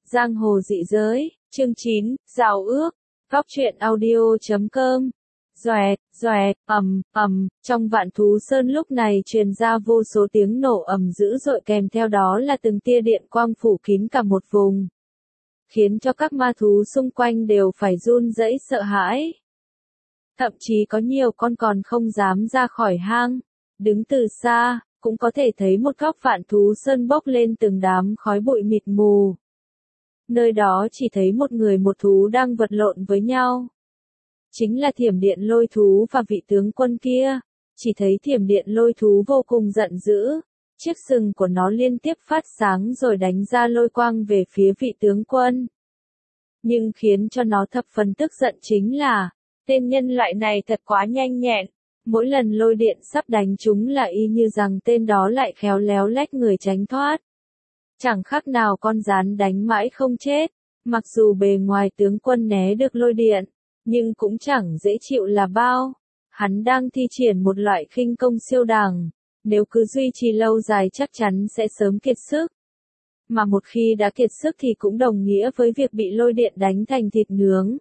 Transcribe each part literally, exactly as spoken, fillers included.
Giang hồ dị giới, chương chín, Giao ước, Góc truyện audio chấm com. Doẹt, doẹt, ầm, ầm, trong Vạn Thú Sơn lúc này truyền ra vô số tiếng nổ ầm dữ dội, kèm theo đó là từng tia điện quang phủ kín cả một vùng, khiến cho các ma thú xung quanh đều phải run rẩy sợ hãi. Thậm chí có nhiều con còn không dám ra khỏi hang, đứng từ xa, cũng có thể thấy một góc Vạn Thú Sơn bốc lên từng đám khói bụi mịt mù. Nơi đó chỉ thấy một người một thú đang vật lộn với nhau. Chính là Thiểm Điện Lôi Thú và vị tướng quân kia. Chỉ thấy Thiểm Điện Lôi Thú vô cùng giận dữ. Chiếc sừng của nó liên tiếp phát sáng rồi đánh ra lôi quang về phía vị tướng quân. Nhưng khiến cho nó thập phần tức giận chính là, tên nhân loại này thật quá nhanh nhẹn. Mỗi lần lôi điện sắp đánh chúng là y như rằng tên đó lại khéo léo lách người tránh thoát. Chẳng khác nào con gián đánh mãi không chết. Mặc dù bề ngoài tướng quân né được lôi điện, nhưng cũng chẳng dễ chịu là bao. Hắn đang thi triển một loại khinh công siêu đẳng, nếu cứ duy trì lâu dài chắc chắn sẽ sớm kiệt sức. Mà một khi đã kiệt sức thì cũng đồng nghĩa với việc bị lôi điện đánh thành thịt nướng.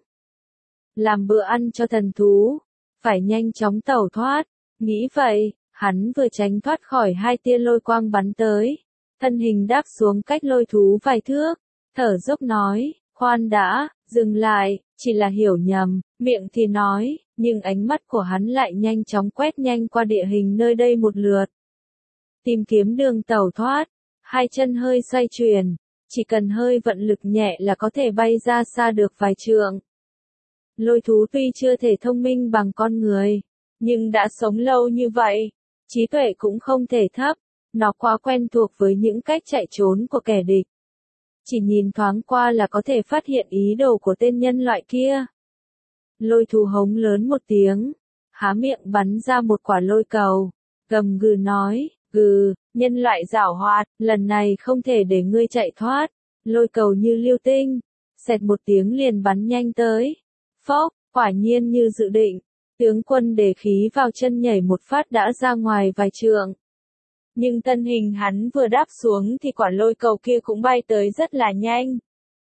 Làm bữa ăn cho thần thú, phải nhanh chóng tẩu thoát. Nghĩ vậy, hắn vừa tránh thoát khỏi hai tia lôi quang bắn tới. Thân hình đáp xuống cách lôi thú vài thước, thở dốc nói, khoan đã, dừng lại, chỉ là hiểu nhầm, miệng thì nói, nhưng ánh mắt của hắn lại nhanh chóng quét nhanh qua địa hình nơi đây một lượt. Tìm kiếm đường tẩu thoát, hai chân hơi xoay chuyển, chỉ cần hơi vận lực nhẹ là có thể bay ra xa được vài trượng. Lôi thú tuy chưa thể thông minh bằng con người, nhưng đã sống lâu như vậy, trí tuệ cũng không thể thấp. Nó quá quen thuộc với những cách chạy trốn của kẻ địch. Chỉ nhìn thoáng qua là có thể phát hiện ý đồ của tên nhân loại kia. Lôi thú hống lớn một tiếng, há miệng bắn ra một quả lôi cầu, gầm gừ nói, gừ, nhân loại giảo hoạt, lần này không thể để ngươi chạy thoát. Lôi cầu như lưu tinh, xẹt một tiếng liền bắn nhanh tới. Phốc, quả nhiên như dự định, tướng quân để khí vào chân nhảy một phát đã ra ngoài vài trượng. Nhưng thân hình hắn vừa đáp xuống thì quả lôi cầu kia cũng bay tới rất là nhanh.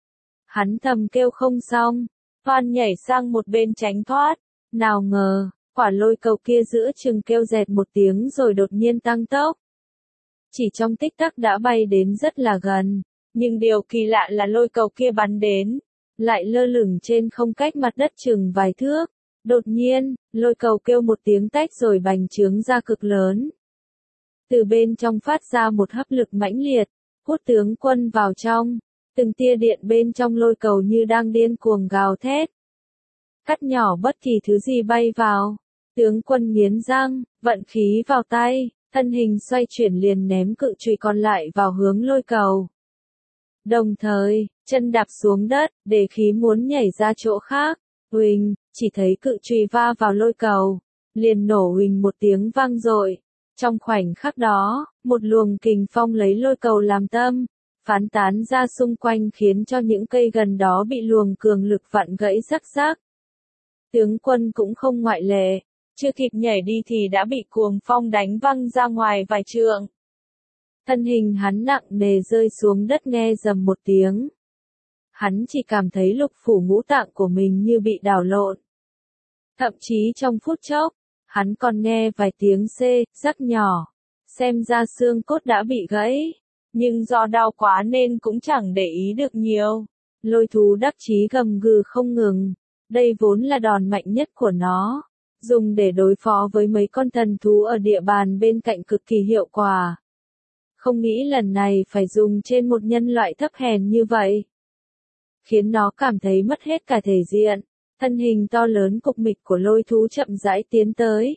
Hắn thầm kêu không xong, toan nhảy sang một bên tránh thoát. Nào ngờ, quả lôi cầu kia giữa chừng kêu dẹt một tiếng rồi đột nhiên tăng tốc. Chỉ trong tích tắc đã bay đến rất là gần, nhưng điều kỳ lạ là lôi cầu kia bắn đến, lại lơ lửng trên không cách mặt đất chừng vài thước. Đột nhiên, lôi cầu kêu một tiếng tách rồi bành trướng ra cực lớn. Từ bên trong phát ra một hấp lực mãnh liệt, hút tướng quân vào trong, từng tia điện bên trong lôi cầu như đang điên cuồng gào thét. Cắt nhỏ bất kỳ thứ gì bay vào, tướng quân nghiến răng, vận khí vào tay, thân hình xoay chuyển liền ném cự chùy còn lại vào hướng lôi cầu. Đồng thời, chân đạp xuống đất, để khí muốn nhảy ra chỗ khác, huỳnh, chỉ thấy cự chùy va vào lôi cầu, liền nổ huỳnh một tiếng vang dội. Trong khoảnh khắc đó, một luồng kình phong lấy lôi cầu làm tâm, phán tán ra xung quanh khiến cho những cây gần đó bị luồng cường lực vặn gãy rắc rác. Tướng quân cũng không ngoại lệ, chưa kịp nhảy đi thì đã bị cuồng phong đánh văng ra ngoài vài trượng. Thân hình hắn nặng nề rơi xuống đất nghe rầm một tiếng. Hắn chỉ cảm thấy lục phủ ngũ tạng của mình như bị đảo lộn. Thậm chí trong phút chốc, hắn còn nghe vài tiếng xê, rắc nhỏ, xem ra xương cốt đã bị gãy, nhưng do đau quá nên cũng chẳng để ý được nhiều. Lôi thú đắc chí gầm gừ không ngừng, đây vốn là đòn mạnh nhất của nó, dùng để đối phó với mấy con thần thú ở địa bàn bên cạnh cực kỳ hiệu quả. Không nghĩ lần này phải dùng trên một nhân loại thấp hèn như vậy, khiến nó cảm thấy mất hết cả thể diện. Thân hình to lớn cục mịch của lôi thú chậm rãi tiến tới.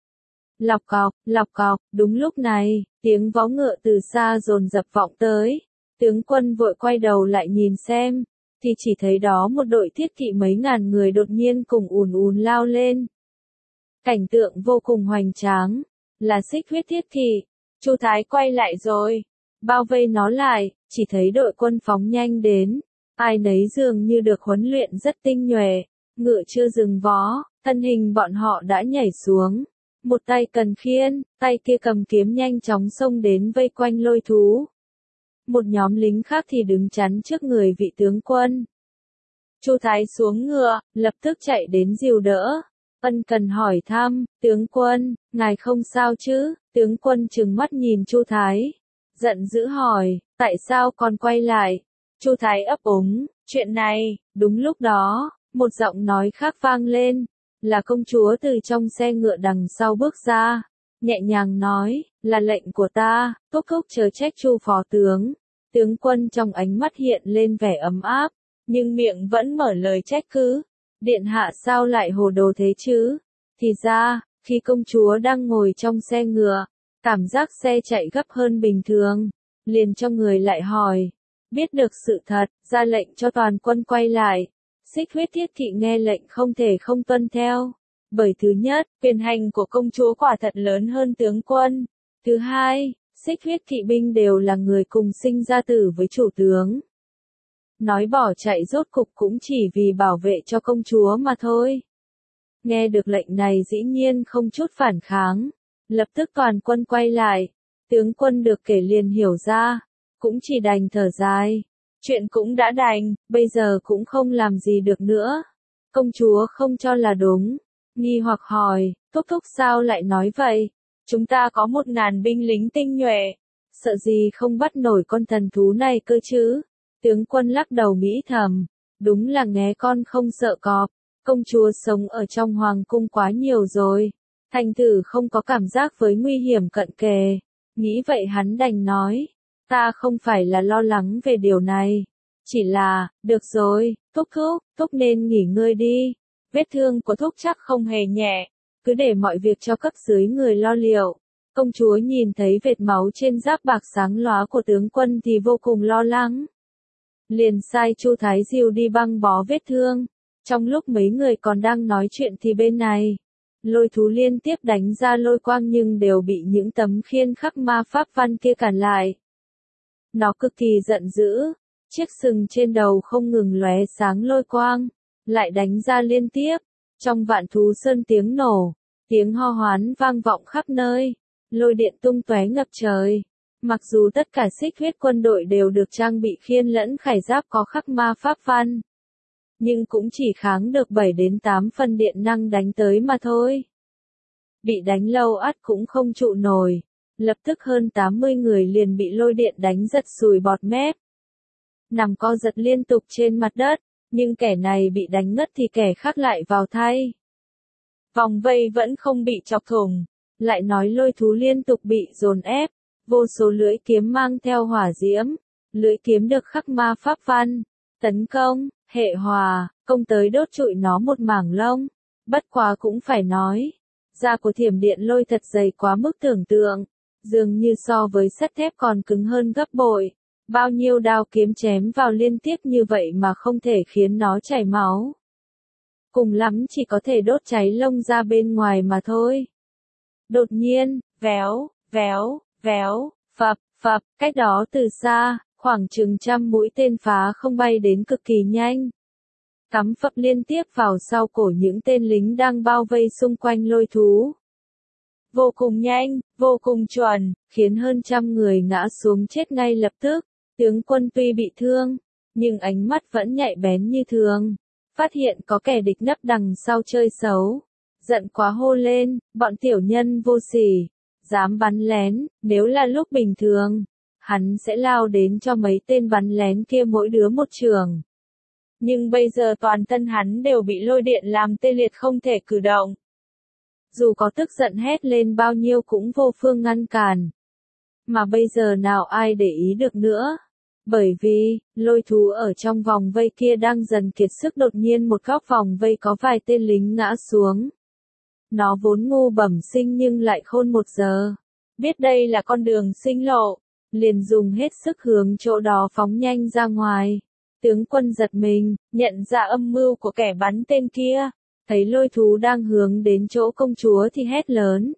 Lọc cọc, lọc cọc, đúng lúc này, tiếng vó ngựa từ xa dồn dập vọng tới. Tướng quân vội quay đầu lại nhìn xem, thì chỉ thấy đó một đội thiết kỵ mấy ngàn người đột nhiên cùng ùn ùn lao lên. Cảnh tượng vô cùng hoành tráng, là Xích Huyết thiết kỵ. Chu Thái quay lại rồi, bao vây nó lại, chỉ thấy đội quân phóng nhanh đến. Ai nấy dường như được huấn luyện rất tinh nhuệ. Ngựa chưa dừng vó, thân hình bọn họ đã nhảy xuống. Một tay cần khiên, tay kia cầm kiếm nhanh chóng xông đến vây quanh lôi thú. một nhóm lính khác thì đứng chắn trước người vị tướng quân. Chu Thái xuống ngựa, lập tức chạy đến dìu đỡ. Ân cần hỏi thăm, tướng quân, ngài không sao chứ? Tướng quân trừng mắt nhìn Chu Thái, giận dữ hỏi, tại sao còn quay lại? Chu Thái ấp úng, chuyện này, đúng lúc đó, một giọng nói khác vang lên, là công chúa từ trong xe ngựa đằng sau bước ra, nhẹ nhàng nói, là lệnh của ta, thúc thúc chớ trách Chu phó tướng. Tướng quân trong ánh mắt hiện lên vẻ ấm áp, nhưng miệng vẫn mở lời trách cứ. Điện hạ sao lại hồ đồ thế chứ? Thì ra, khi công chúa đang ngồi trong xe ngựa, cảm giác xe chạy gấp hơn bình thường, liền cho người lại hỏi. Biết được sự thật, ra lệnh cho toàn quân quay lại. Xích huyết thiết kỵ nghe lệnh không thể không tuân theo. Bởi thứ nhất, quyền hành của công chúa quả thật lớn hơn tướng quân. Thứ hai, xích huyết kỵ binh đều là người cùng sinh ra tử với chủ tướng. Nói bỏ chạy rốt cục cũng chỉ vì bảo vệ cho công chúa mà thôi. Nghe được lệnh này dĩ nhiên không chút phản kháng. Lập tức toàn quân quay lại. Tướng quân được kể liền hiểu ra. Cũng chỉ đành thở dài. Chuyện cũng đã đành, bây giờ cũng không làm gì được nữa. Công chúa không cho là đúng. Nghi hoặc hỏi, thúc thúc sao lại nói vậy? Chúng ta có một ngàn binh lính tinh nhuệ. Sợ gì không bắt nổi con thần thú này cơ chứ? Tướng quân lắc đầu nghĩ thầm. Đúng là nghé con không sợ cọp. Công chúa sống ở trong hoàng cung quá nhiều rồi. Thành thử không có cảm giác với nguy hiểm cận kề. Nghĩ vậy hắn đành nói. Ta không phải là lo lắng về điều này. Chỉ là, được rồi, thúc thúc, thúc nên nghỉ ngơi đi. Vết thương của thúc chắc không hề nhẹ. Cứ để mọi việc cho cấp dưới người lo liệu. Công chúa nhìn thấy vệt máu trên giáp bạc sáng lóa của tướng quân thì vô cùng lo lắng. Liền sai Chu Thái Diêu đi băng bó vết thương. Trong lúc mấy người còn đang nói chuyện thì bên này, lôi thú liên tiếp đánh ra lôi quang nhưng đều bị những tấm khiên khắc ma pháp văn kia cản lại. Nó cực kỳ giận dữ, chiếc sừng trên đầu không ngừng lóe sáng lôi quang, lại đánh ra liên tiếp. Trong vạn thú sơn tiếng nổ, tiếng ho hoán vang vọng khắp nơi, lôi điện tung tóe ngập trời. Mặc dù tất cả xích huyết quân đội đều được trang bị khiên lẫn khải giáp có khắc ma pháp văn, nhưng cũng chỉ kháng được bảy đến tám phần điện năng đánh tới mà thôi. Bị đánh lâu ắt cũng không trụ nổi. Lập tức hơn tám mươi người liền bị lôi điện đánh giật sùi bọt mép. Nằm co giật liên tục trên mặt đất, nhưng kẻ này bị đánh ngất thì kẻ khác lại vào thay. Vòng vây vẫn không bị chọc thủng, lại nói lôi thú liên tục bị dồn ép, vô số lưỡi kiếm mang theo hỏa diễm, lưỡi kiếm được khắc ma pháp văn, tấn công, hệ hòa, công tới đốt trụi nó một mảng lông. Bất quá cũng phải nói, da của thiểm điện lôi thật dày quá mức tưởng tượng. Dường như so với sắt thép còn cứng hơn gấp bội. Bao nhiêu đao kiếm chém vào liên tiếp như vậy mà không thể khiến nó chảy máu. Cùng lắm chỉ có thể đốt cháy lông ra bên ngoài mà thôi. Đột nhiên, véo, véo, véo, phập, phập, cách đó từ xa, khoảng chừng trăm mũi tên phá không bay đến cực kỳ nhanh. Cắm phập liên tiếp vào sau cổ những tên lính đang bao vây xung quanh lôi thú. Vô cùng nhanh, vô cùng chuẩn, khiến hơn trăm người ngã xuống chết ngay lập tức. Tướng quân tuy bị thương, nhưng ánh mắt vẫn nhạy bén như thường. Phát hiện có kẻ địch nấp đằng sau chơi xấu. Giận quá hô lên, bọn tiểu nhân vô sỉ, dám bắn lén, nếu là lúc bình thường, hắn sẽ lao đến cho mấy tên bắn lén kia mỗi đứa một trường. Nhưng bây giờ toàn thân hắn đều bị lôi điện làm tê liệt không thể cử động. Dù có tức giận hét lên bao nhiêu cũng vô phương ngăn cản. Mà bây giờ nào ai để ý được nữa. Bởi vì, lôi thú ở trong vòng vây kia đang dần kiệt sức, đột nhiên một góc vòng vây có vài tên lính ngã xuống. Nó vốn ngu bẩm sinh nhưng lại khôn một giờ. Biết đây là con đường sinh lộ, liền dùng hết sức hướng chỗ đó phóng nhanh ra ngoài. Tướng quân giật mình, nhận ra âm mưu của kẻ bắn tên kia. Thấy lôi thú đang hướng đến chỗ công chúa thì hét lớn.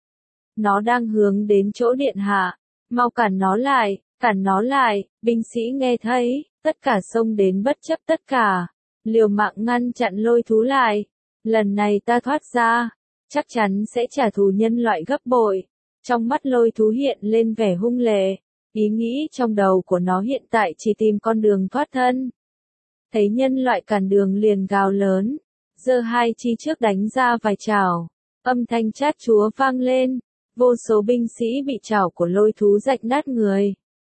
Nó đang hướng đến chỗ điện hạ. Mau cản nó lại, cản nó lại, binh sĩ nghe thấy, tất cả xông đến bất chấp tất cả. Liều mạng ngăn chặn lôi thú lại. Lần này ta thoát ra, chắc chắn sẽ trả thù nhân loại gấp bội. Trong mắt lôi thú hiện lên vẻ hung lệ. Ý nghĩ trong đầu của nó hiện tại chỉ tìm con đường thoát thân. Thấy nhân loại cản đường liền gào lớn, giơ hai chi trước đánh ra vài chảo, âm thanh chát chúa vang lên, vô số binh sĩ bị chảo của lôi thú rạch nát người.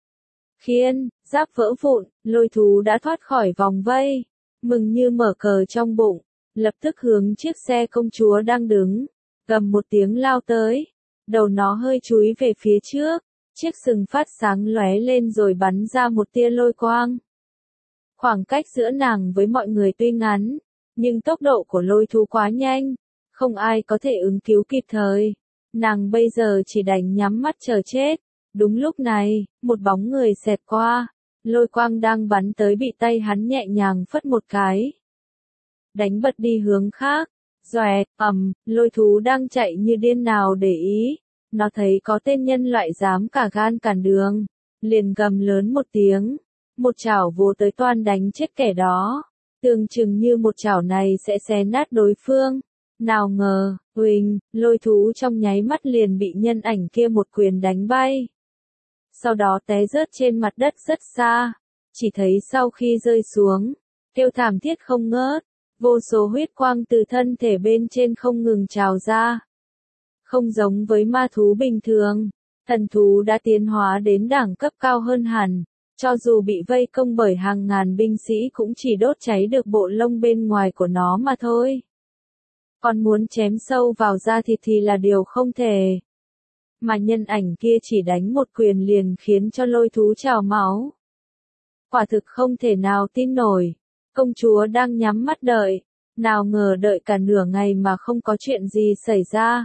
Khiên, giáp vỡ vụn, lôi thú đã thoát khỏi vòng vây, mừng như mở cờ trong bụng, lập tức hướng chiếc xe công chúa đang đứng, gầm một tiếng lao tới, đầu nó hơi chúi về phía trước, chiếc sừng phát sáng lóe lên rồi bắn ra một tia lôi quang. Khoảng cách giữa nàng với mọi người tuy ngắn, nhưng tốc độ của lôi thú quá nhanh, không ai có thể ứng cứu kịp thời. Nàng bây giờ chỉ đành nhắm mắt chờ chết. Đúng lúc này, một bóng người xẹt qua, lôi quang đang bắn tới bị tay hắn nhẹ nhàng phất một cái. Đánh bật đi hướng khác, doẹt, ầm, lôi thú đang chạy như điên nào để ý. Nó thấy có tên nhân loại dám cả gan cản đường, liền gầm lớn một tiếng, một chảo vồ tới toan đánh chết kẻ đó, tưởng chừng như một chảo này sẽ xé nát đối phương. Nào ngờ, huỳnh, lôi thú trong nháy mắt liền bị nhân ảnh kia một quyền đánh bay. Sau đó té rớt trên mặt đất rất xa, chỉ thấy sau khi rơi xuống, kêu thảm thiết không ngớt, vô số huyết quang từ thân thể bên trên không ngừng trào ra. Không giống với ma thú bình thường, thần thú đã tiến hóa đến đẳng cấp cao hơn hẳn, cho dù bị vây công bởi hàng ngàn binh sĩ cũng chỉ đốt cháy được bộ lông bên ngoài của nó mà thôi. Còn muốn chém sâu vào da thịt thì là điều không thể. Mà nhân ảnh kia chỉ đánh một quyền liền khiến cho lôi thú trào máu. Quả thực không thể nào tin nổi. Công chúa đang nhắm mắt đợi, nào ngờ đợi cả nửa ngày mà không có chuyện gì xảy ra.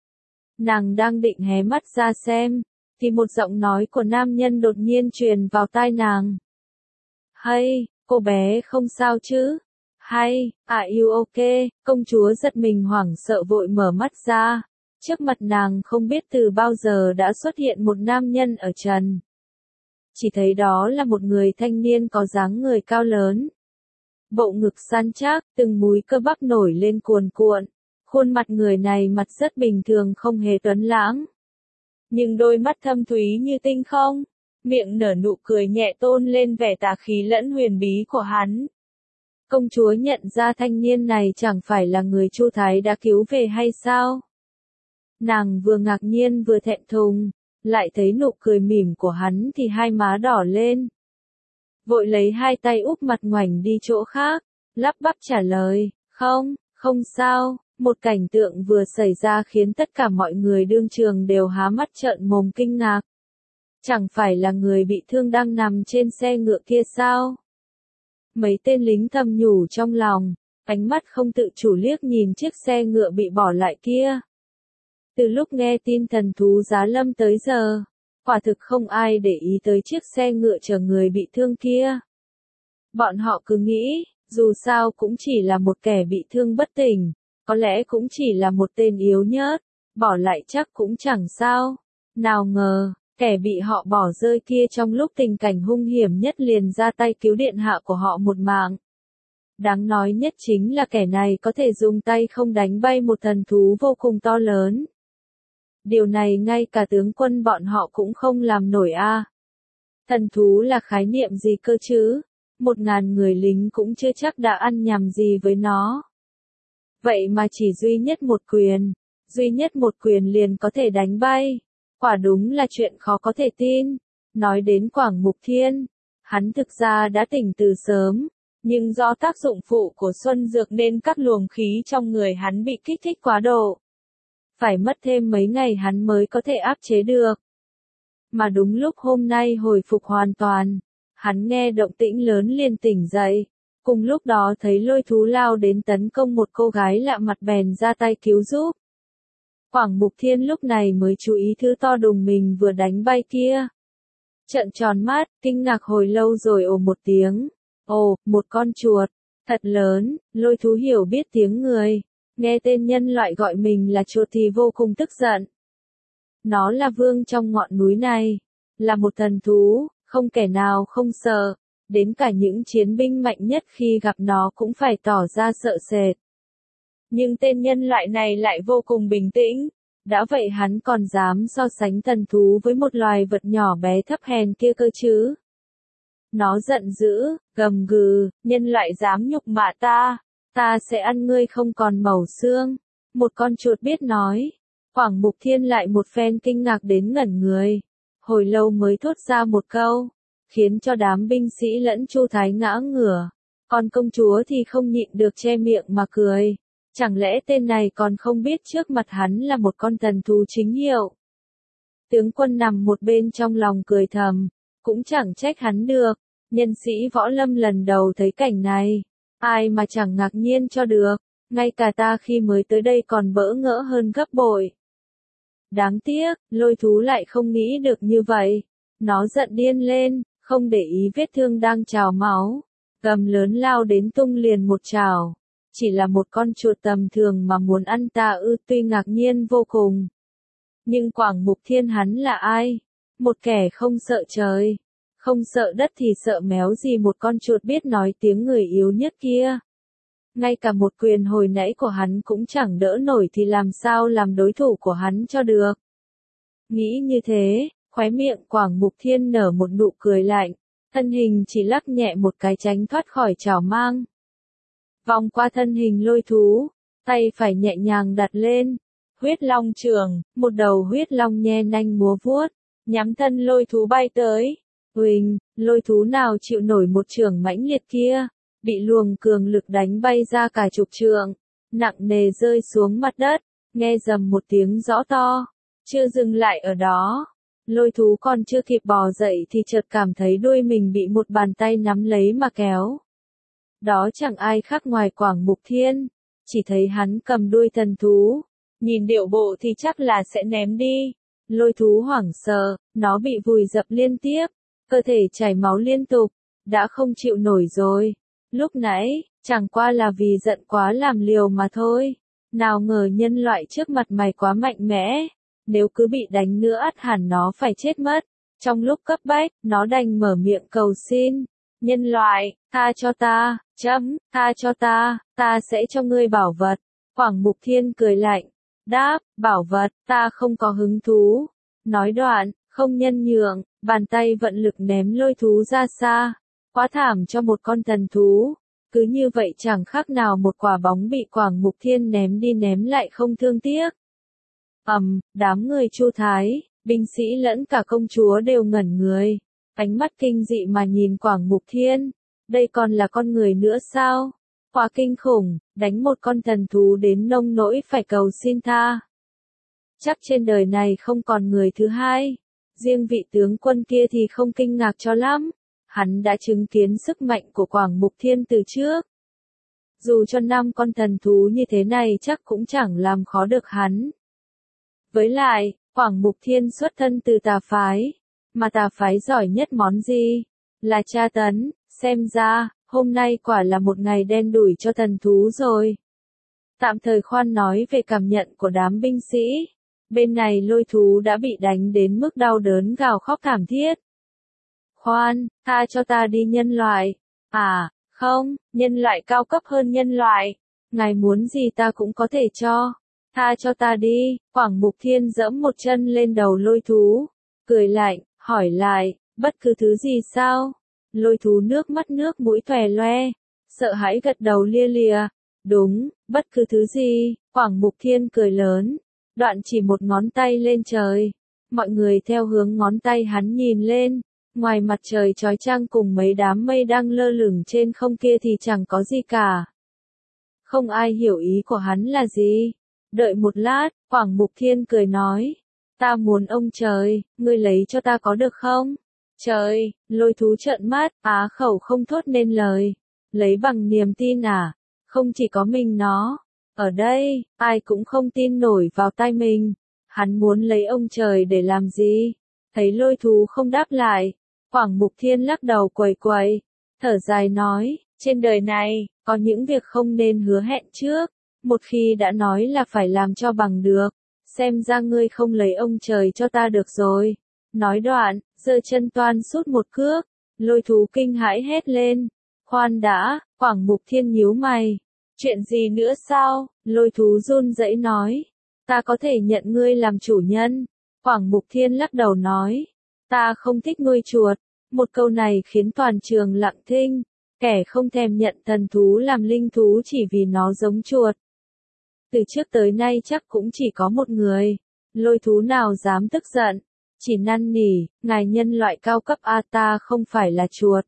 Nàng đang định hé mắt ra xem, thì một giọng nói của nam nhân đột nhiên truyền vào tai nàng. Hay, cô bé không sao chứ? Hay, are you okay? Công chúa giật mình hoảng sợ vội mở mắt ra. Trước mặt nàng không biết từ bao giờ đã xuất hiện một nam nhân ở trần. Chỉ thấy đó là một người thanh niên có dáng người cao lớn. Bộ ngực săn chắc, từng múi cơ bắp nổi lên cuồn cuộn. Khuôn mặt người này mặt rất bình thường không hề tuấn lãng. Nhưng đôi mắt thâm thúy như tinh không, miệng nở nụ cười nhẹ tôn lên vẻ tà khí lẫn huyền bí của hắn. Công chúa nhận ra thanh niên này chẳng phải là người Chu Thái đã cứu về hay sao? Nàng vừa ngạc nhiên vừa thẹn thùng, lại thấy nụ cười mỉm của hắn thì hai má đỏ lên. Vội lấy hai tay úp mặt ngoảnh đi chỗ khác, lắp bắp trả lời, không, không sao. Một cảnh tượng vừa xảy ra khiến tất cả mọi người đương trường đều há mắt trợn mồm kinh ngạc. Chẳng phải là người bị thương đang nằm trên xe ngựa kia sao? Mấy tên lính thầm nhủ trong lòng, ánh mắt không tự chủ liếc nhìn chiếc xe ngựa bị bỏ lại kia. Từ lúc nghe tin thần thú giá lâm tới giờ, quả thực không ai để ý tới chiếc xe ngựa chở người bị thương kia. Bọn họ cứ nghĩ, dù sao cũng chỉ là một kẻ bị thương bất tỉnh, có lẽ cũng chỉ là một tên yếu nhớt, bỏ lại chắc cũng chẳng sao. Nào ngờ, kẻ bị họ bỏ rơi kia trong lúc tình cảnh hung hiểm nhất liền ra tay cứu điện hạ của họ một mạng. Đáng nói nhất chính là kẻ này có thể dùng tay không đánh bay một thần thú vô cùng to lớn. Điều này ngay cả tướng quân bọn họ cũng không làm nổi a. À. Thần thú là khái niệm gì cơ chứ? Một ngàn người lính cũng chưa chắc đã ăn nhầm gì với nó. Vậy mà chỉ duy nhất một quyền, duy nhất một quyền liền có thể đánh bay. Quả đúng là chuyện khó có thể tin. Nói đến Quảng Mục Thiên, hắn thực ra đã tỉnh từ sớm, nhưng do tác dụng phụ của xuân dược nên các luồng khí trong người hắn bị kích thích quá độ. Phải mất thêm mấy ngày hắn mới có thể áp chế được. Mà đúng lúc hôm nay hồi phục hoàn toàn, hắn nghe động tĩnh lớn liền tỉnh dậy. Cùng lúc đó thấy lôi thú lao đến tấn công một cô gái lạ mặt bèn ra tay cứu giúp. Quảng Mục Thiên lúc này mới chú ý thứ to đùng mình vừa đánh bay kia. Trợn tròn mắt, kinh ngạc hồi lâu rồi ồ một tiếng. Ồ, một con chuột. Thật lớn, lôi thú hiểu biết tiếng người. Nghe tên nhân loại gọi mình là chuột thì vô cùng tức giận. Nó là vương trong ngọn núi này. Là một thần thú, không kẻ nào không sợ. Đến cả những chiến binh mạnh nhất khi gặp nó cũng phải tỏ ra sợ sệt. Nhưng tên nhân loại này lại vô cùng bình tĩnh. Đã vậy hắn còn dám so sánh thần thú với một loài vật nhỏ bé thấp hèn kia cơ chứ. Nó giận dữ, gầm gừ, nhân loại dám nhục mạ ta, ta sẽ ăn ngươi không còn mẩu xương. Một con chuột biết nói. Quảng Mục Thiên lại một phen kinh ngạc đến ngẩn người. Hồi lâu mới thốt ra một câu, khiến cho đám binh sĩ lẫn Chu Thái ngã ngửa. Còn công chúa thì không nhịn được che miệng mà cười. Chẳng lẽ tên này còn không biết trước mặt hắn là một con thần thú chính hiệu. Tướng quân nằm một bên trong lòng cười thầm, cũng chẳng trách hắn được. Nhân sĩ võ lâm lần đầu thấy cảnh này, ai mà chẳng ngạc nhiên cho được, ngay cả ta khi mới tới đây còn bỡ ngỡ hơn gấp bội. Đáng tiếc, lôi thú lại không nghĩ được như vậy. Nó giận điên lên, không để ý vết thương đang trào máu. Gầm lớn lao đến tung liền một trảo. Chỉ là một con chuột tầm thường mà muốn ăn ta ư, tuy ngạc nhiên vô cùng. Nhưng Quảng Mục Thiên hắn là ai? Một kẻ không sợ trời, không sợ đất thì sợ méo gì một con chuột biết nói tiếng người yếu nhất kia. Ngay cả một quyền hồi nãy của hắn cũng chẳng đỡ nổi thì làm sao làm đối thủ của hắn cho được. Nghĩ như thế, khóe miệng Quảng Mục Thiên nở một nụ cười lạnh, thân hình chỉ lắc nhẹ một cái tránh thoát khỏi chảo mang. Vòng qua thân hình lôi thú, tay phải nhẹ nhàng đặt lên, huyết long trường, một đầu huyết long nhe nanh múa vuốt, nhắm thân lôi thú bay tới. Huỳnh, lôi thú nào chịu nổi một chưởng mãnh liệt kia, bị luồng cường lực đánh bay ra cả chục trượng, nặng nề rơi xuống mặt đất, nghe rầm một tiếng rõ to, chưa dừng lại ở đó. Lôi thú còn chưa kịp bò dậy thì chợt cảm thấy đuôi mình bị một bàn tay nắm lấy mà kéo. Đó chẳng ai khác ngoài Quảng Mục Thiên, chỉ thấy hắn cầm đuôi thần thú, nhìn điệu bộ thì chắc là sẽ ném đi. Lôi thú hoảng sợ, nó bị vùi dập liên tiếp, cơ thể chảy máu liên tục, đã không chịu nổi rồi. Lúc nãy, chẳng qua là vì giận quá làm liều mà thôi. Nào ngờ nhân loại trước mặt mày quá mạnh mẽ, nếu cứ bị đánh nữa ắt hẳn nó phải chết mất. Trong lúc cấp bách, nó đành mở miệng cầu xin. Nhân loại, tha cho ta, chấm, tha cho ta, ta sẽ cho ngươi bảo vật. Quảng Mục Thiên cười lạnh, đáp, bảo vật, ta không có hứng thú. Nói đoạn, không nhân nhượng, bàn tay vận lực ném lôi thú ra xa. Quá thảm cho một con thần thú. Cứ như vậy chẳng khác nào một quả bóng bị Quảng Mục Thiên ném đi ném lại không thương tiếc. Ầm, um, đám người Chu Thái, binh sĩ lẫn cả công chúa đều ngẩn người. Ánh mắt kinh dị mà nhìn Quảng Mục Thiên. Đây còn là con người nữa sao? Quá kinh khủng, đánh một con thần thú đến nông nỗi phải cầu xin tha. Chắc trên đời này không còn người thứ hai. Riêng vị tướng quân kia thì không kinh ngạc cho lắm. Hắn đã chứng kiến sức mạnh của Quảng Mục Thiên từ trước. Dù cho năm con thần thú như thế này chắc cũng chẳng làm khó được hắn. Với lại, Quảng Mục Thiên xuất thân từ tà phái. Mà tà phái giỏi nhất món gì? Là tra tấn, xem ra, hôm nay quả là một ngày đen đủi cho thần thú rồi. Tạm thời khoan nói về cảm nhận của đám binh sĩ. Bên này lôi thú đã bị đánh đến mức đau đớn gào khóc thảm thiết. Khoan, tha cho ta đi nhân loại. À, không, nhân loại cao cấp hơn nhân loại. Ngài muốn gì ta cũng có thể cho. Tha cho ta đi. Quảng Mục Thiên giẫm một chân lên đầu lôi thú. Cười lạnh, hỏi lại, bất cứ thứ gì sao? Lôi thú nước mắt nước mũi tòe loe. Sợ hãi gật đầu lia lịa. Đúng, bất cứ thứ gì. Quảng Mục Thiên cười lớn. Đoạn chỉ một ngón tay lên trời. Mọi người theo hướng ngón tay hắn nhìn lên. Ngoài mặt trời chói chang cùng mấy đám mây đang lơ lửng trên không kia thì chẳng có gì cả. Không ai hiểu ý của hắn là gì. Đợi một lát, Quảng Mục Thiên cười nói. Ta muốn ông trời, ngươi lấy cho ta có được không? Trời, lôi thú trợn mắt, á khẩu không thốt nên lời. Lấy bằng niềm tin à? Không chỉ có mình nó. Ở đây, ai cũng không tin nổi vào tai mình. Hắn muốn lấy ông trời để làm gì? Thấy lôi thú không đáp lại. Quảng Mục Thiên lắc đầu quẩy quẩy, thở dài nói, trên đời này, có những việc không nên hứa hẹn trước, một khi đã nói là phải làm cho bằng được, xem ra ngươi không lấy ông trời cho ta được rồi. Nói đoạn, giơ chân toan sút một cước, lôi thú kinh hãi hét lên, khoan đã, Quảng Mục Thiên nhíu mày, chuyện gì nữa sao, lôi thú run rẩy nói, ta có thể nhận ngươi làm chủ nhân. Quảng Mục Thiên lắc đầu nói, ta không thích nuôi chuột. Một câu này khiến toàn trường lặng thinh, kẻ không thèm nhận thần thú làm linh thú chỉ vì nó giống chuột. Từ trước tới nay chắc cũng chỉ có một người, lôi thú nào dám tức giận, chỉ năn nỉ, ngài nhân loại cao cấp a ta không phải là chuột.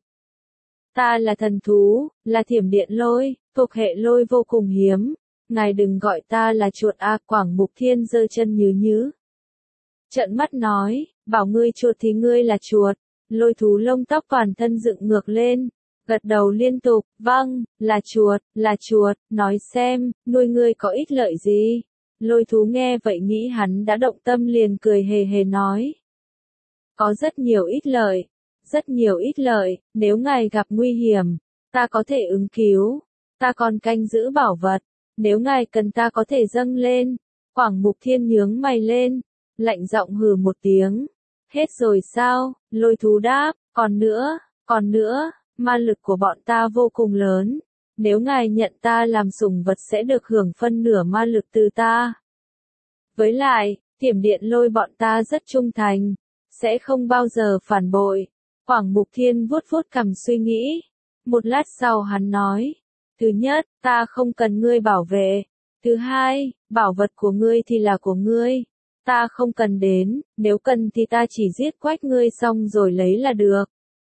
Ta là thần thú, là thiểm điện lôi, thuộc hệ lôi vô cùng hiếm, ngài đừng gọi ta là chuột a. Quảng Mục Thiên giơ chân nhứ nhứ. Trợn mắt nói, bảo ngươi chuột thì ngươi là chuột. Lôi thú lông tóc toàn thân dựng ngược lên, gật đầu liên tục, vâng, là chuột, là chuột, nói xem, nuôi ngươi có ích lợi gì? Lôi thú nghe vậy nghĩ hắn đã động tâm liền cười hề hề nói. Có rất nhiều ích lợi, rất nhiều ích lợi, nếu ngài gặp nguy hiểm, ta có thể ứng cứu, ta còn canh giữ bảo vật, nếu ngài cần ta có thể dâng lên. Quảng Mục Thiên nhướng mày lên, lạnh giọng hừ một tiếng. Hết rồi sao? Lôi thú đáp, còn nữa, còn nữa, ma lực của bọn ta vô cùng lớn. Nếu ngài nhận ta làm sủng vật sẽ được hưởng phân nửa ma lực từ ta. Với lại, thiểm điện lôi bọn ta rất trung thành, sẽ không bao giờ phản bội. Quảng Mục Thiên vuốt vuốt cằm suy nghĩ. Một lát sau hắn nói, thứ nhất, ta không cần ngươi bảo vệ. Thứ hai, bảo vật của ngươi thì là của ngươi. Ta không cần đến, nếu cần thì ta chỉ giết quách ngươi xong rồi lấy là được.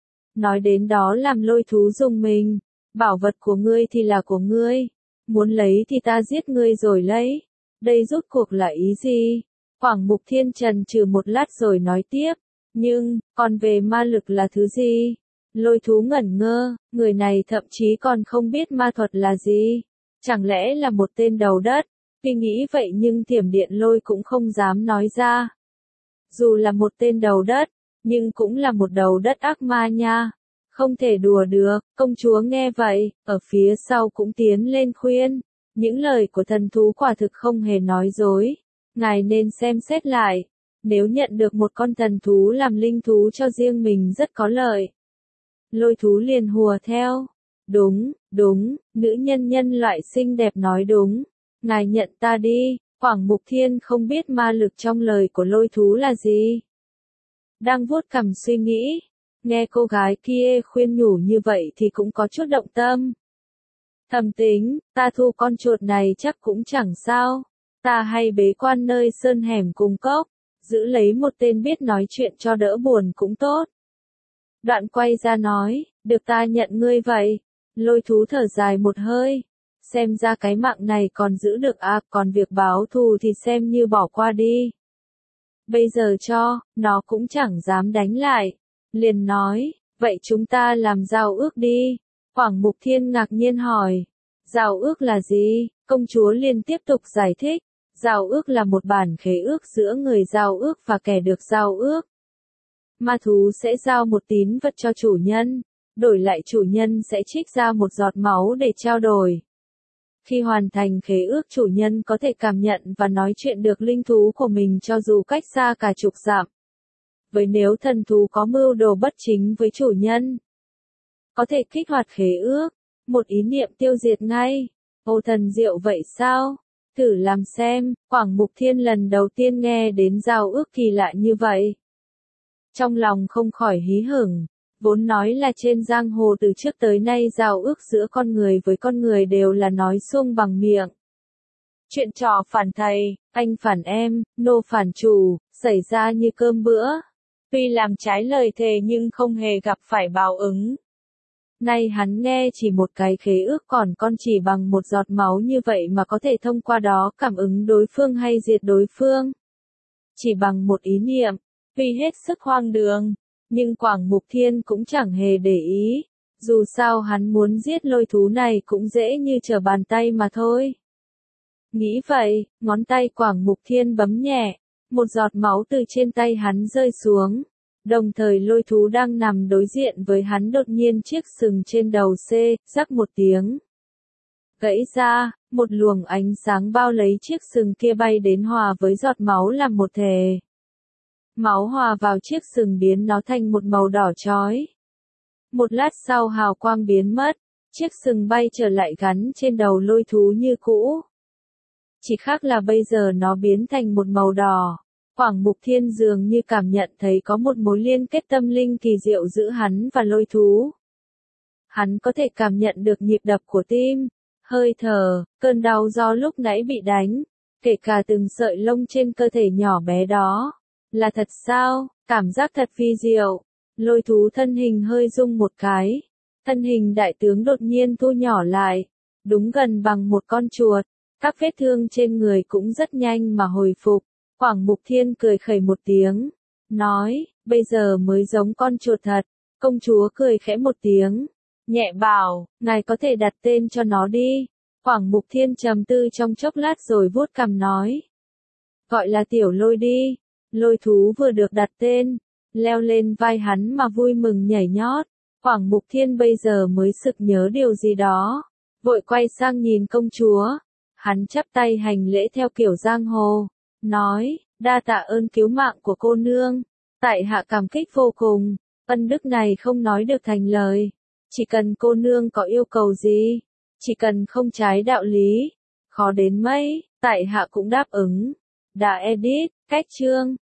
Nói đến đó làm lôi thú rùng mình, bảo vật của ngươi thì là của ngươi, muốn lấy thì ta giết ngươi rồi lấy. Đây rốt cuộc là ý gì? Quảng Mục Thiên trần trừ một lát rồi nói tiếp, nhưng, còn về ma lực là thứ gì? Lôi thú ngẩn ngơ, người này thậm chí còn không biết ma thuật là gì. Chẳng lẽ là một tên đầu đất? Tuy nghĩ vậy nhưng thiểm điện lôi cũng không dám nói ra. Dù là một tên đầu đất, nhưng cũng là một đầu đất ác ma nha. Không thể đùa được. Công chúa nghe vậy, ở phía sau cũng tiến lên khuyên. Những lời của thần thú quả thực không hề nói dối. Ngài nên xem xét lại. Nếu nhận được một con thần thú làm linh thú cho riêng mình rất có lợi. Lôi thú liền hùa theo. Đúng, đúng, nữ nhân nhân loại xinh đẹp nói đúng. Ngài nhận ta đi. Quảng Mục Thiên không biết ma lực trong lời của lôi thú là gì. Đang vuốt cằm suy nghĩ. Nghe cô gái kia khuyên nhủ như vậy thì cũng có chút động tâm. Thầm tính, ta thu con chuột này chắc cũng chẳng sao. Ta hay bế quan nơi sơn hẻm cùng cốc. Giữ lấy một tên biết nói chuyện cho đỡ buồn cũng tốt. Đoạn quay ra nói, được ta nhận ngươi vậy. Lôi thú thở dài một hơi. Xem ra cái mạng này còn giữ được à, còn việc báo thù thì xem như bỏ qua đi. Bây giờ cho, nó cũng chẳng dám đánh lại. Liền nói, vậy chúng ta làm giao ước đi. Quảng Mục Thiên ngạc nhiên hỏi, giao ước là gì? Công chúa liền tiếp tục giải thích, giao ước là một bản khế ước giữa người giao ước và kẻ được giao ước. Ma thú sẽ giao một tín vật cho chủ nhân, đổi lại chủ nhân sẽ trích ra một giọt máu để trao đổi. Khi hoàn thành khế ước chủ nhân có thể cảm nhận và nói chuyện được linh thú của mình cho dù cách xa cả chục dặm. Với nếu thần thú có mưu đồ bất chính với chủ nhân, có thể kích hoạt khế ước, một ý niệm tiêu diệt ngay. Ô thần diệu vậy sao? Thử làm xem. Quảng Mục Thiên lần đầu tiên nghe đến giao ước kỳ lạ như vậy. Trong lòng không khỏi hí hửng. Vốn nói là trên giang hồ từ trước tới nay giao ước giữa con người với con người đều là nói suông bằng miệng. Chuyện trò phản thầy, anh phản em, nô phản chủ, xảy ra như cơm bữa. Tuy làm trái lời thề nhưng không hề gặp phải báo ứng. Nay hắn nghe chỉ một cái khế ước còn con chỉ bằng một giọt máu như vậy mà có thể thông qua đó cảm ứng đối phương hay diệt đối phương. Chỉ bằng một ý niệm, tuy hết sức hoang đường. Nhưng Quảng Mục Thiên cũng chẳng hề để ý, dù sao hắn muốn giết lôi thú này cũng dễ như trở bàn tay mà thôi. Nghĩ vậy, ngón tay Quảng Mục Thiên bấm nhẹ, một giọt máu từ trên tay hắn rơi xuống, đồng thời lôi thú đang nằm đối diện với hắn đột nhiên chiếc sừng trên đầu xê, rắc một tiếng. Gãy ra, một luồng ánh sáng bao lấy chiếc sừng kia bay đến hòa với giọt máu làm một thể. Máu hòa vào chiếc sừng biến nó thành một màu đỏ chói. Một lát sau hào quang biến mất, chiếc sừng bay trở lại gắn trên đầu lôi thú như cũ. chỉ khác là bây giờ nó biến thành một màu đỏ. Quảng Mục Thiên dường như cảm nhận thấy có một mối liên kết tâm linh kỳ diệu giữa hắn và lôi thú. Hắn có thể cảm nhận được nhịp đập của tim, hơi thở, cơn đau do lúc nãy bị đánh, kể cả từng sợi lông trên cơ thể nhỏ bé đó. Là thật sao? Cảm giác thật vi diệu. Lôi thú thân hình hơi rung một cái. Thân hình đại tướng đột nhiên thu nhỏ lại, đúng gần bằng một con chuột. Các vết thương trên người cũng rất nhanh mà hồi phục. Quảng Mục Thiên cười khẩy một tiếng, nói, bây giờ mới giống con chuột thật. Công chúa cười khẽ một tiếng, nhẹ bảo, ngài có thể đặt tên cho nó đi. Quảng Mục Thiên trầm tư trong chốc lát rồi vuốt cằm nói, gọi là Tiểu Lôi đi. Lôi thú vừa được đặt tên, leo lên vai hắn mà vui mừng nhảy nhót. Quảng Mục Thiên bây giờ mới sực nhớ điều gì đó, vội quay sang nhìn công chúa. Hắn chắp tay hành lễ theo kiểu giang hồ, nói, đa tạ ơn cứu mạng của cô nương, tại hạ cảm kích vô cùng, ân đức này không nói được thành lời, chỉ cần cô nương có yêu cầu gì, chỉ cần không trái đạo lý, khó đến mấy, tại hạ cũng đáp ứng. Đã edit, cách chương